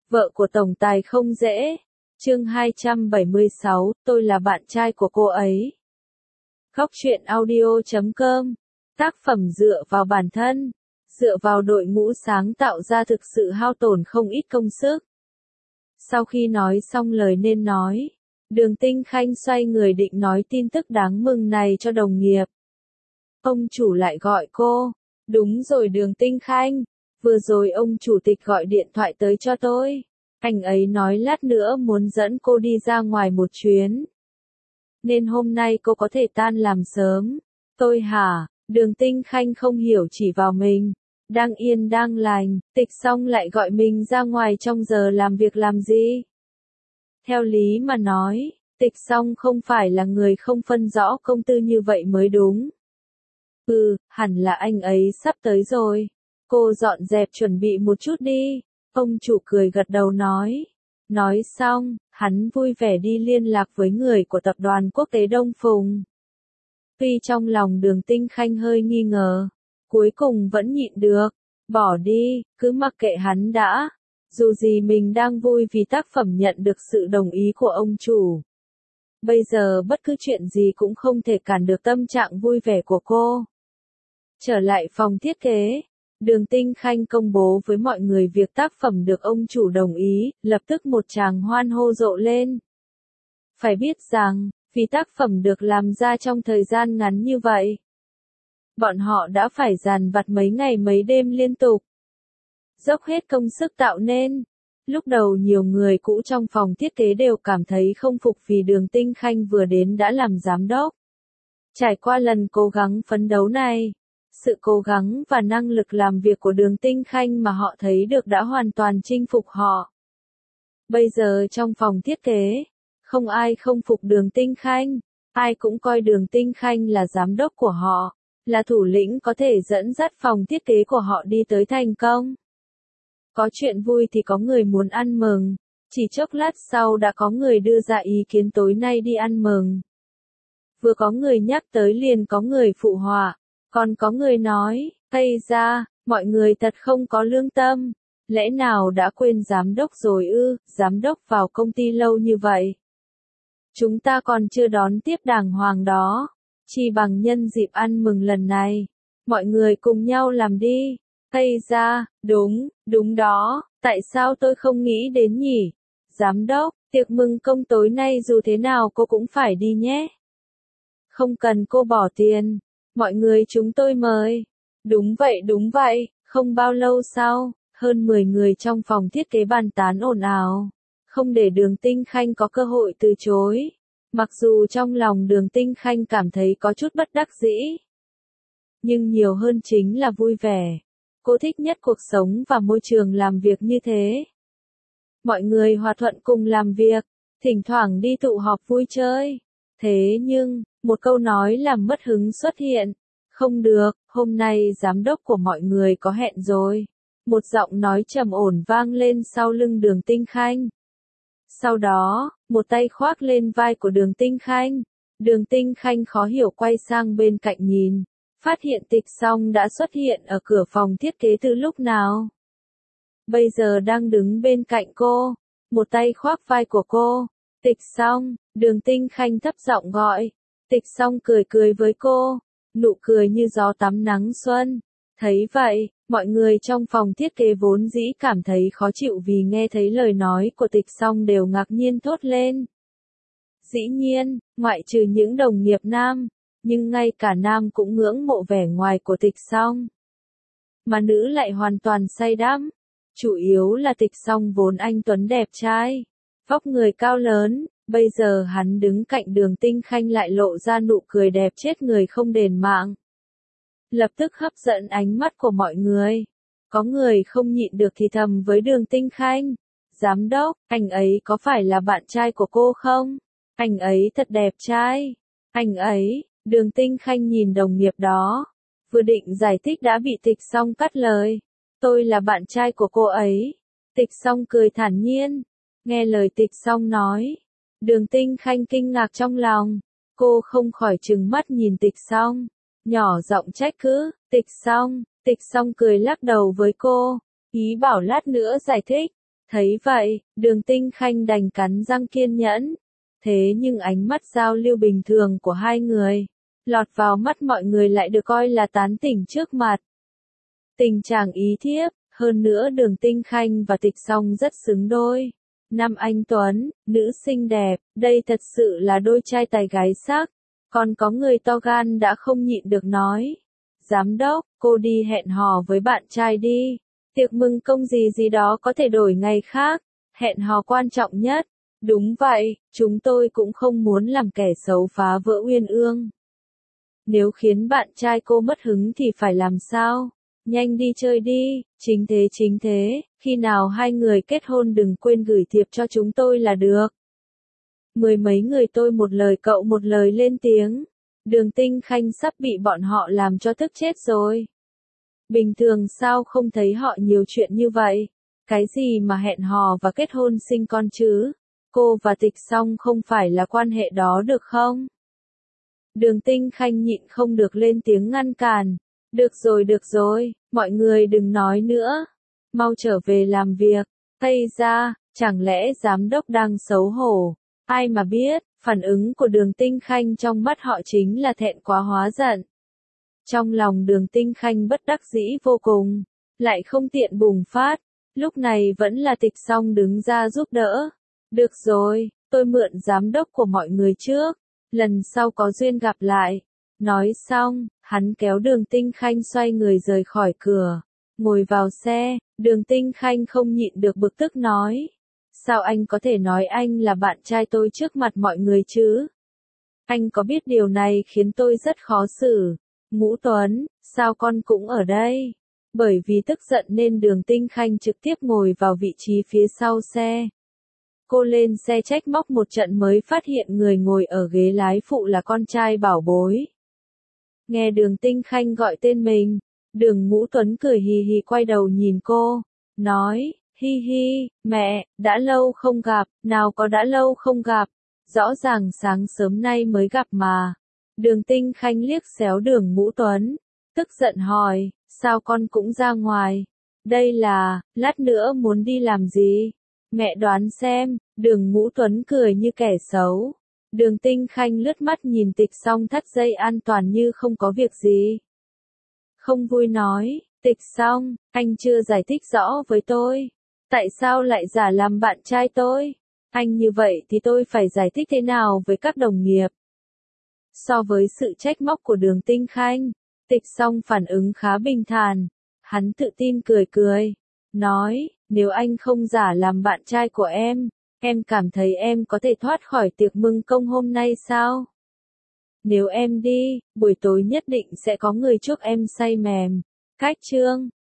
Vợ của tổng tài không dễ. Chương 276, tôi là bạn trai của cô ấy. Góc truyện audio.com. Tác phẩm dựa vào bản thân, dựa vào đội ngũ sáng tạo ra thực sự hao tổn không ít công sức. Sau khi nói xong lời nên nói, Đường Tinh Khanh xoay người định nói tin tức đáng mừng này cho đồng nghiệp. Ông chủ lại gọi cô. Đúng rồi Đường Tinh Khanh, vừa rồi ông chủ tịch gọi điện thoại tới cho tôi. Anh ấy nói lát nữa muốn dẫn cô đi ra ngoài một chuyến. Nên hôm nay cô có thể tan làm sớm. Tôi hả? Đường Tinh Khanh không hiểu chỉ vào mình. Đang yên đang lành, Tịch Song lại gọi mình ra ngoài trong giờ làm việc làm gì? Theo lý mà nói, Tịch Song không phải là người không phân rõ công tư như vậy mới đúng. Hẳn là anh ấy sắp tới rồi. Cô dọn dẹp chuẩn bị một chút đi. Ông chủ cười gật đầu nói. Nói xong, hắn vui vẻ đi liên lạc với người của tập đoàn quốc tế Đông Phùng. Tuy trong lòng Đường Tinh Khanh hơi nghi ngờ, cuối cùng vẫn nhịn được. Bỏ đi, cứ mặc kệ hắn đã. Dù gì mình đang vui vì tác phẩm nhận được sự đồng ý của ông chủ. Bây giờ bất cứ chuyện gì cũng không thể cản được tâm trạng vui vẻ của cô. Trở lại phòng thiết kế, Đường Tinh Khanh công bố với mọi người việc tác phẩm được ông chủ đồng ý, lập tức một tràng hoan hô rộ lên. Phải biết rằng, vì tác phẩm được làm ra trong thời gian ngắn như vậy, bọn họ đã phải dằn vặt mấy ngày mấy đêm liên tục, dốc hết công sức tạo nên. Lúc đầu nhiều người cũ trong phòng thiết kế đều cảm thấy không phục vì Đường Tinh Khanh vừa đến đã làm giám đốc. Trải qua lần cố gắng phấn đấu này, sự cố gắng và năng lực làm việc của Đường Tinh Khanh mà họ thấy được đã hoàn toàn chinh phục họ. Bây giờ trong phòng thiết kế, không ai không phục Đường Tinh Khanh, ai cũng coi Đường Tinh Khanh là giám đốc của họ, là thủ lĩnh có thể dẫn dắt phòng thiết kế của họ đi tới thành công. Có chuyện vui thì có người muốn ăn mừng, chỉ chốc lát sau đã có người đưa ra ý kiến tối nay đi ăn mừng. Vừa có người nhắc tới liền có người phụ họa. Còn có người nói, Tây ra, mọi người thật không có lương tâm. Lẽ nào đã quên giám đốc rồi ư? Giám đốc vào công ty lâu như vậy. Chúng ta còn chưa đón tiếp đàng hoàng đó. Chỉ bằng nhân dịp ăn mừng lần này. Mọi người cùng nhau làm đi. Tây ra, đúng đó, tại sao tôi không nghĩ đến nhỉ? Giám đốc, tiệc mừng công tối nay dù thế nào cô cũng phải đi nhé. Không cần cô bỏ tiền. Mọi người chúng tôi mời. Đúng vậy, không bao lâu sau, hơn 10 người trong phòng thiết kế bàn tán ồn ào. Không để Đường Tinh Khanh có cơ hội từ chối. Mặc dù trong lòng Đường Tinh Khanh cảm thấy có chút bất đắc dĩ. Nhưng nhiều hơn chính là vui vẻ. Cô thích nhất cuộc sống và môi trường làm việc như thế. Mọi người hòa thuận cùng làm việc, thỉnh thoảng đi tụ họp vui chơi. Thế nhưng, một câu nói làm mất hứng xuất hiện. Không được, hôm nay giám đốc của mọi người có hẹn rồi. Một giọng nói trầm ổn vang lên sau lưng Đường Tinh Khanh. Sau đó, một tay khoác lên vai của Đường Tinh Khanh. Đường Tinh Khanh khó hiểu quay sang bên cạnh nhìn. Phát hiện Tịch Song đã xuất hiện ở cửa phòng thiết kế từ lúc nào. Bây giờ đang đứng bên cạnh cô. Một tay khoác vai của cô. Tịch Song, Đường Tinh Khanh thấp giọng gọi. Tịch Song cười với cô. Nụ cười như gió tắm nắng xuân. Thấy vậy, mọi người trong phòng thiết kế vốn dĩ cảm thấy khó chịu vì nghe thấy lời nói của Tịch Song đều ngạc nhiên thốt lên. Dĩ nhiên, ngoại trừ những đồng nghiệp nam, nhưng ngay cả nam cũng ngưỡng mộ vẻ ngoài của Tịch Song. Mà nữ lại hoàn toàn say đắm. Chủ yếu là Tịch Song vốn anh tuấn đẹp trai, vóc người cao lớn. Bây giờ hắn đứng cạnh Đường Tinh Khanh lại lộ ra nụ cười đẹp chết người không đền mạng. Lập tức hấp dẫn ánh mắt của mọi người. Có người không nhịn được thì thầm với Đường Tinh Khanh. Giám đốc, anh ấy có phải là bạn trai của cô không? Anh ấy thật đẹp trai. Anh ấy, Đường Tinh Khanh nhìn đồng nghiệp đó. Vừa định giải thích đã bị Tịch Song cắt lời. Tôi là bạn trai của cô ấy. Tịch Song cười thản nhiên. Nghe lời Tịch Song nói. Đường Tinh Khanh kinh ngạc trong lòng. Cô không khỏi trừng mắt nhìn Tịch Song. Nhỏ giọng trách cứ. Tịch Song cười lắc đầu với cô. Ý bảo lát nữa giải thích. Thấy vậy, Đường Tinh Khanh đành cắn răng kiên nhẫn. Thế nhưng ánh mắt giao lưu bình thường của hai người, lọt vào mắt mọi người lại được coi là tán tỉnh trước mặt. Tình chàng ý thiếp, hơn nữa Đường Tinh Khanh và Tịch Song rất xứng đôi. Nam anh tuấn, nữ xinh đẹp, đây thật sự là đôi trai tài gái sắc. Còn có người to gan đã không nhịn được nói. Giám đốc, cô đi hẹn hò với bạn trai đi. Tiệc mừng công gì gì đó có thể đổi ngày khác. Hẹn hò quan trọng nhất. Đúng vậy, chúng tôi cũng không muốn làm kẻ xấu phá vỡ uyên ương. Nếu khiến bạn trai cô mất hứng thì phải làm sao? Nhanh đi chơi đi, chính thế, khi nào hai người kết hôn đừng quên gửi thiệp cho chúng tôi là được. Mười mấy người tôi một lời cậu một lời lên tiếng. Đường Tinh Khanh sắp bị bọn họ làm cho tức chết rồi. Bình thường sao không thấy họ nhiều chuyện như vậy? Cái gì mà hẹn hò và kết hôn sinh con chứ? Cô và Tịch Song không phải là quan hệ đó được không? Đường Tinh Khanh nhịn không được lên tiếng ngăn cản. Được rồi, mọi người đừng nói nữa. Mau trở về làm việc. Tây ra, chẳng lẽ giám đốc đang xấu hổ? Ai mà biết, phản ứng của Đường Tinh Khanh trong mắt họ chính là thẹn quá hóa giận. Trong lòng Đường Tinh Khanh bất đắc dĩ vô cùng, lại không tiện bùng phát, lúc này vẫn là Tịch Song đứng ra giúp đỡ. Được rồi, tôi mượn giám đốc của mọi người trước, lần sau có duyên gặp lại. Nói xong, hắn kéo Đường Tinh Khanh xoay người rời khỏi cửa, ngồi vào xe. Đường Tinh Khanh không nhịn được bực tức nói. Sao anh có thể nói anh là bạn trai tôi trước mặt mọi người chứ? Anh có biết điều này khiến tôi rất khó xử. Ngũ Tuấn, sao con cũng ở đây? Bởi vì tức giận nên Đường Tinh Khanh trực tiếp ngồi vào vị trí phía sau xe. Cô lên xe trách móc một trận mới phát hiện người ngồi ở ghế lái phụ là con trai bảo bối. Nghe Đường Tinh Khanh gọi tên mình, Đường Ngũ Tuấn cười hì hì quay đầu nhìn cô, nói, hi hi, mẹ, đã lâu không gặp, nào có đã lâu không gặp, rõ ràng sáng sớm nay mới gặp mà. Đường Tinh Khanh liếc xéo Đường Ngũ Tuấn, tức giận hỏi, sao con cũng ra ngoài? Đây là, lát nữa muốn đi làm gì? Mẹ đoán xem. Đường Ngũ Tuấn cười như kẻ xấu. Đường Tinh Khanh lướt mắt nhìn Tịch Song thắt dây an toàn như không có việc gì. Không vui nói, Tịch Song, anh chưa giải thích rõ với tôi. Tại sao lại giả làm bạn trai tôi? Anh như vậy thì tôi phải giải thích thế nào với các đồng nghiệp? So với sự trách móc của Đường Tinh Khanh, Tịch Song phản ứng khá bình thản. Hắn tự tin cười cười, nói, nếu anh không giả làm bạn trai của em cảm thấy em có thể thoát khỏi tiệc mừng công hôm nay sao? Nếu em đi, buổi tối nhất định sẽ có người chuốc em say mềm. Cách chương